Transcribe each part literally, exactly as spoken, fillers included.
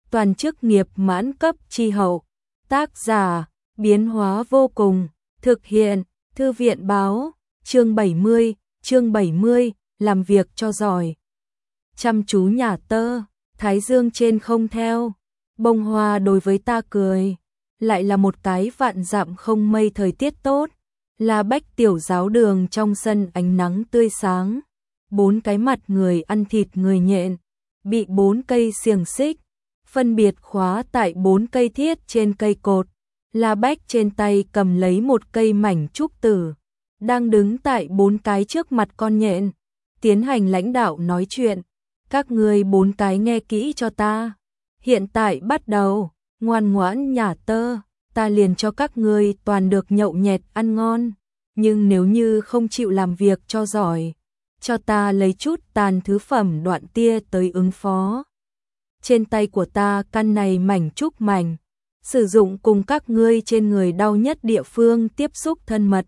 toàn chức nghiệp mãn cấp chi hậu. Tác giả, biến hóa vô cùng, thực hiện, Thư viện báo, chương bảy mươi, chương bảy mươi, làm việc cho giỏi. Chăm chú nhà tơ, thái dương trên không theo, bông hoa đối với ta cười, lại là một cái vạn dặm không mây thời tiết tốt, là Bách tiểu giáo đường trong sân ánh nắng tươi sáng, bốn cái mặt người ăn thịt người nhện, bị bốn cây xiềng xích, phân biệt khóa tại bốn cây thiết trên cây cột, là Bách trên tay cầm lấy một cây mảnh trúc tử, đang đứng tại bốn cái trước mặt con nhện, tiến hành lãnh đạo nói chuyện, các ngươi bốn cái nghe kỹ cho ta, hiện tại bắt đầu, ngoan ngoãn nhả tơ, ta liền cho các ngươi toàn được nhậu nhẹt ăn ngon, nhưng nếu như không chịu làm việc cho giỏi, cho ta lấy chút tàn thứ phẩm đoạn tia tới ứng phó. Trên tay của ta căn này mảnh trúc mảnh, sử dụng cùng các ngươi trên người đau nhất địa phương tiếp xúc thân mật.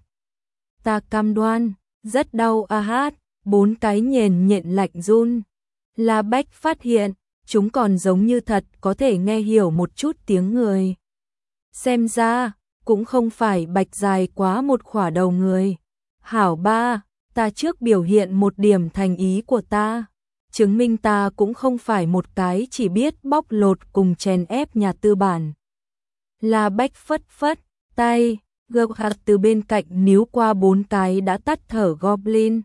Ta cam đoan, rất đau a hát, bốn cái nhện nhện lạnh run. La Bách phát hiện, chúng còn giống như thật có thể nghe hiểu một chút tiếng người. Xem ra, cũng không phải bạch dài quá một khỏa đầu người. Hảo ba, ta trước biểu hiện một điểm thành ý của ta. Chứng minh ta cũng không phải một cái chỉ biết bóc lột cùng chèn ép nhà tư bản. La Bách phất phất, tay, gợp hạt từ bên cạnh níu qua bốn cái đã tắt thở goblin.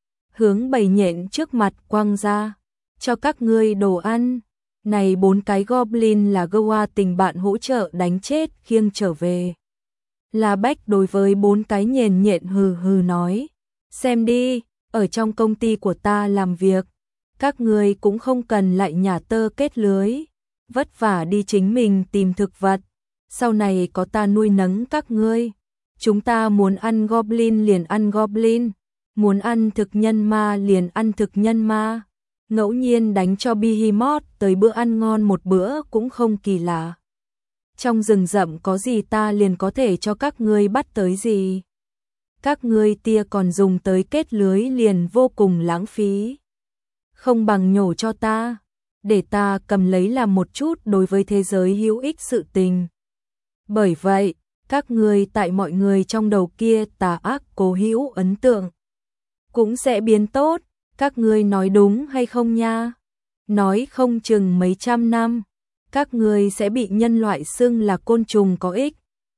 Hướng bầy nhện trước mặt quăng ra, cho các ngươi đồ ăn. Này bốn cái goblin là Goa tình bạn hỗ trợ đánh chết khiêng trở về. La Bách đối với bốn cái nhện nhện hừ hừ nói, xem đi, ở trong công ty của ta làm việc, các ngươi cũng không cần lại nhả tơ kết lưới, vất vả đi chính mình tìm thực vật, sau này có ta nuôi nấng các ngươi. Chúng ta muốn ăn goblin liền ăn goblin, muốn ăn thực nhân ma liền ăn thực nhân ma. Ngẫu nhiên đánh cho Behemoth tới bữa ăn ngon một bữa cũng không kỳ lạ. Trong rừng rậm có gì ta liền có thể cho các ngươi bắt tới gì. Các ngươi tia còn dùng tới kết lưới liền vô cùng lãng phí. Không bằng nhổ cho ta, để ta cầm lấy làm một chút đối với thế giới hữu ích sự tình. Bởi vậy, các ngươi tại mọi người trong đầu kia tà ác cố hữu ấn tượng cũng sẽ biến tốt. Các ngươi nói đúng hay không nha? Nói không chừng mấy trăm năm, các ngươi sẽ bị nhân loại xưng là côn trùng có ích.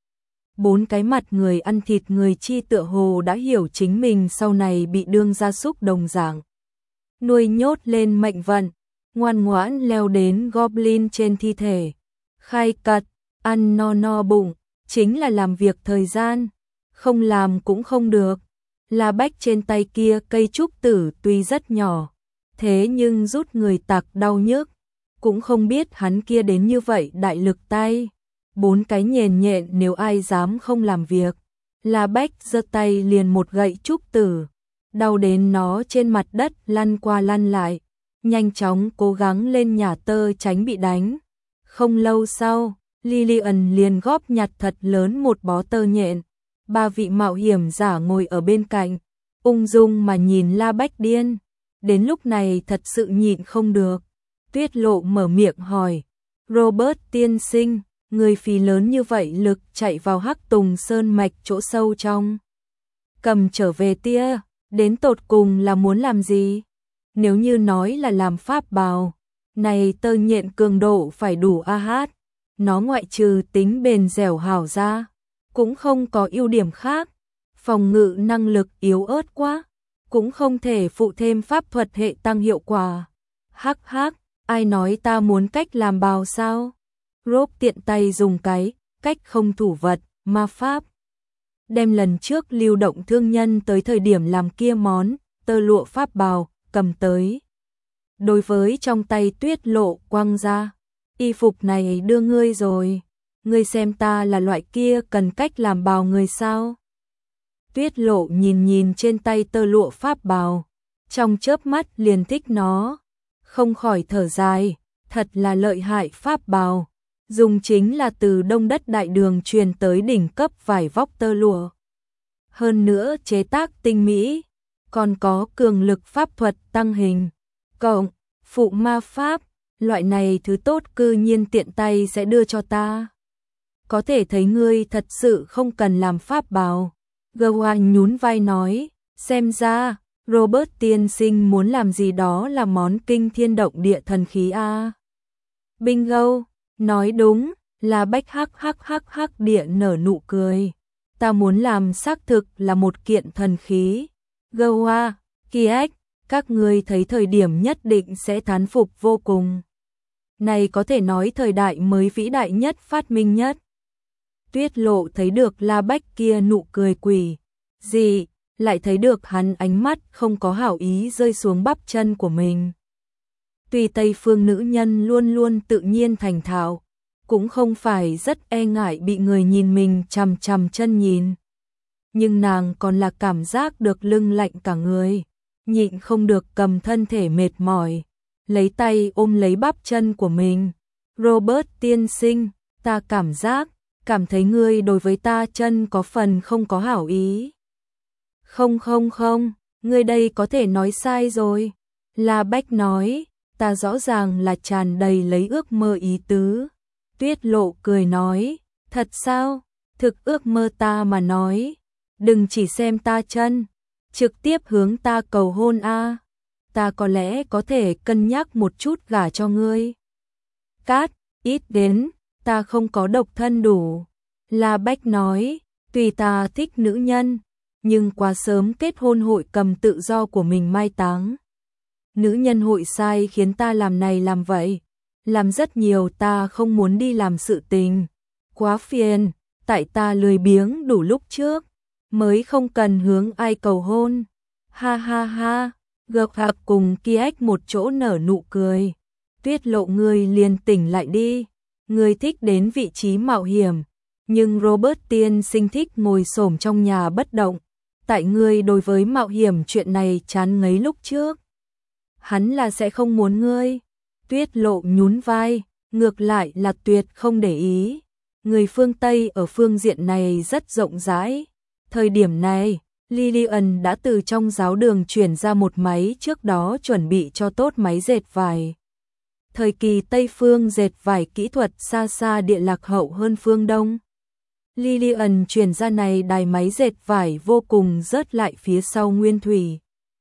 Bốn cái mặt người ăn thịt người chi tựa hồ đã hiểu chính mình sau này bị đương gia súc đồng dạng. Nuôi nhốt lên mệnh vận, ngoan ngoãn leo đến goblin trên thi thể. Khai cật, ăn no no bụng, chính là làm việc thời gian, không làm cũng không được. La Bách trên tay kia cây trúc tử tuy rất nhỏ, thế nhưng rút người tặc đau nhức, cũng không biết hắn kia đến như vậy đại lực tay. Bốn cái nhện nhện nếu ai dám không làm việc, La Bách giơ tay liền một gậy trúc tử, đau đến nó trên mặt đất lăn qua lăn lại, nhanh chóng cố gắng lên nhả tơ tránh bị đánh. Không lâu sau, Lillian liền góp nhặt thật lớn một bó tơ nhện. Ba vị mạo hiểm giả ngồi ở bên cạnh, ung dung mà nhìn La Bách điên. Đến lúc này thật sự nhịn không được. Tuyết Lộ mở miệng hỏi, Robert tiên sinh, người phí lớn như vậy lực chạy vào Hắc Tùng Sơn mạch chỗ sâu trong. Cầm trở về tia, đến tột cùng là muốn làm gì? Nếu như nói là làm pháp bào, này tơ nhện cường độ phải đủ a hát. Nó ngoại trừ tính bền dẻo hảo ra, cũng không có ưu điểm khác, phòng ngự năng lực yếu ớt quá, cũng không thể phụ thêm pháp thuật hệ tăng hiệu quả. Hắc hắc, ai nói ta muốn cách làm bào sao? Rob tiện tay dùng cái, cách không thủ vật, ma pháp. Đem lần trước lưu động thương nhân tới thời điểm làm kia món, tơ lụa pháp bào, cầm tới. Đối với trong tay Tuyết Lộ quăng ra, y phục này đưa ngươi rồi. Ngươi xem ta là loại kia cần cách làm bào người sao? Tuyết Lộ nhìn nhìn trên tay tơ lụa pháp bào, trong chớp mắt liền thích nó, không khỏi thở dài, thật là lợi hại pháp bào, dùng chính là từ Đông Đất Đại Đường truyền tới đỉnh cấp vải vóc tơ lụa. Hơn nữa chế tác tinh mỹ, còn có cường lực pháp thuật tăng hình, cộng phụ ma pháp, loại này thứ tốt cư nhiên tiện tay sẽ đưa cho ta. Có thể thấy ngươi thật sự không cần làm pháp bảo. Gawain nhún vai nói, xem ra, Robert tiên sinh muốn làm gì đó là món kinh thiên động địa thần khí a. Bingo, nói đúng, là Bách hắc hắc hắc hắc địa nở nụ cười. Ta muốn làm xác thực là một kiện thần khí. Gawa, Kiek, các ngươi thấy thời điểm nhất định sẽ thán phục vô cùng. Này có thể nói thời đại mới vĩ đại nhất phát minh nhất. Tuyết Lộ thấy được La Bách kia nụ cười quỷ gì, lại thấy được hắn ánh mắt không có hảo ý rơi xuống bắp chân của mình. Tuy Tây phương nữ nhân luôn luôn tự nhiên thành thạo, cũng không phải rất e ngại bị người nhìn mình chằm chằm chân nhìn. Nhưng nàng còn là cảm giác được lưng lạnh cả người, nhịn không được cầm thân thể mệt mỏi, lấy tay ôm lấy bắp chân của mình. Robert tiên sinh, ta cảm giác, cảm thấy ngươi đối với ta chân có phần không có hảo ý. Không không không, ngươi đây có thể nói sai rồi. La Bách nói, ta rõ ràng là tràn đầy lấy ước mơ ý tứ. Tuyết Lộ cười nói, thật sao? Thực ước mơ ta mà nói, đừng chỉ xem ta chân, trực tiếp hướng ta cầu hôn a. Ta có lẽ có thể cân nhắc một chút gả cho ngươi. Cát, ít đến, ta không có độc thân đủ. La Bách nói, tùy ta thích nữ nhân, nhưng quá sớm kết hôn hội cầm tự do của mình mai táng. Nữ nhân hội sai khiến ta làm này làm vậy, làm rất nhiều ta không muốn đi làm sự tình. Quá phiền, tại ta lười biếng đủ lúc trước, mới không cần hướng ai cầu hôn. Ha ha ha, Gợp Hạc cùng Kiek một chỗ nở nụ cười. Tuyết Lộ ngươi liền tỉnh lại đi, ngươi thích đến vị trí mạo hiểm, nhưng Robert tiên sinh thích ngồi xổm trong nhà bất động. Tại ngươi đối với mạo hiểm chuyện này chán ngấy lúc trước, hắn là sẽ không muốn ngươi. Tuyết Lộ nhún vai, ngược lại là tuyệt không để ý. Người phương Tây ở phương diện này rất rộng rãi. Thời điểm này, Lillian đã từ trong giáo đường chuyển ra một máy trước đó chuẩn bị cho tốt máy dệt vải. Thời kỳ Tây phương dệt vải kỹ thuật xa xa địa lạc hậu hơn phương Đông. Lillian chuyển ra này đài máy dệt vải vô cùng rớt lại phía sau nguyên thủy.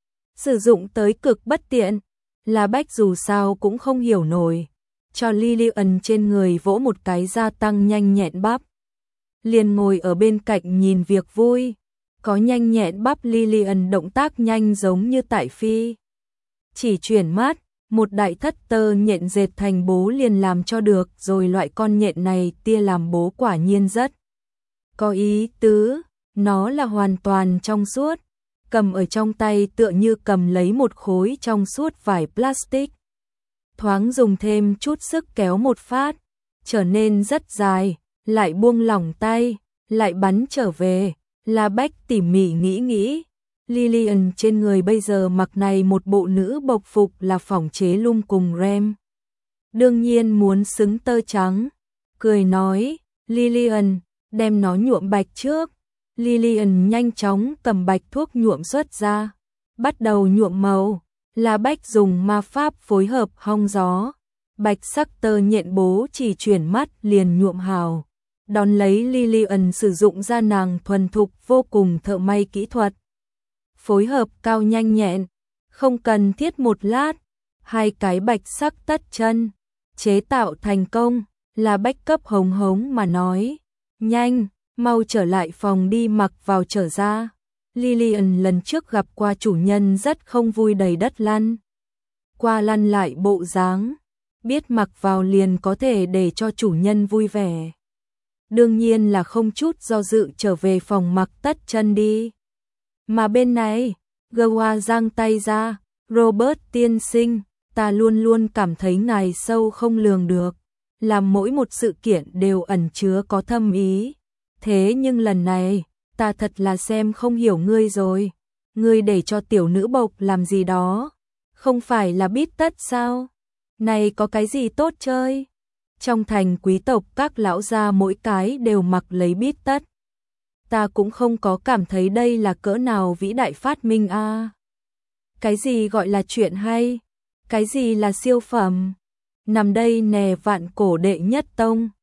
Sử dụng tới cực bất tiện, La Bách dù sao cũng không hiểu nổi. Cho Lillian trên người vỗ một cái gia tăng nhanh nhẹn bắp. Liền ngồi ở bên cạnh nhìn việc vui. Có nhanh nhẹn bắp Lillian động tác nhanh giống như tại phi. Chỉ chuyển mắt, một đại thất tơ nhện dệt thành bố liền làm cho được rồi. Loại con nhện này tia làm bố quả nhiên rất có ý tứ, nó là hoàn toàn trong suốt, cầm ở trong tay tựa như cầm lấy một khối trong suốt vải plastic. Thoáng dùng thêm chút sức kéo một phát, trở nên rất dài, lại buông lỏng tay, lại bắn trở về. La Bách tỉ mỉ nghĩ nghĩ, Lillian trên người bây giờ mặc này một bộ nữ bộc phục là phỏng chế lum cùng rem. Đương nhiên muốn xứng tơ trắng, cười nói, Lillian, đem nó nhuộm bạch trước. Lillian nhanh chóng cầm bạch thuốc nhuộm xuất ra, bắt đầu nhuộm màu. La Bách dùng ma pháp phối hợp hong gió, bạch sắc tơ nhện bố chỉ chuyển mắt liền nhuộm hào. Đón lấy Lillian sử dụng ra nàng thuần thục vô cùng thợ may kỹ thuật. Phối hợp cao nhanh nhẹn, không cần thiết một lát, hai cái bạch sắc tất chân, chế tạo thành công. La Bách cấp hống hống mà nói, nhanh, mau trở lại phòng đi mặc vào trở ra. Lillian lần trước gặp qua chủ nhân rất không vui đầy đất lăn qua lăn lại bộ dáng, biết mặc vào liền có thể để cho chủ nhân vui vẻ. Đương nhiên là không chút do dự trở về phòng mặc tất chân đi. Mà bên này, Gawa giang tay ra, Robert tiên sinh, ta luôn luôn cảm thấy ngài sâu không lường được, làm mỗi một sự kiện đều ẩn chứa có thâm ý. Thế nhưng lần này, ta thật là xem không hiểu ngươi rồi. Ngươi để cho tiểu nữ bộc làm gì đó, không phải là bít tất sao? Này có cái gì tốt chơi? Trong thành quý tộc các lão gia mỗi cái đều mặc lấy bít tất. Ta cũng không có cảm thấy đây là cỡ nào vĩ đại phát minh a. À. Cái gì gọi là chuyện hay? Cái gì là siêu phẩm? nằm đây nè vạn cổ đệ nhất tông.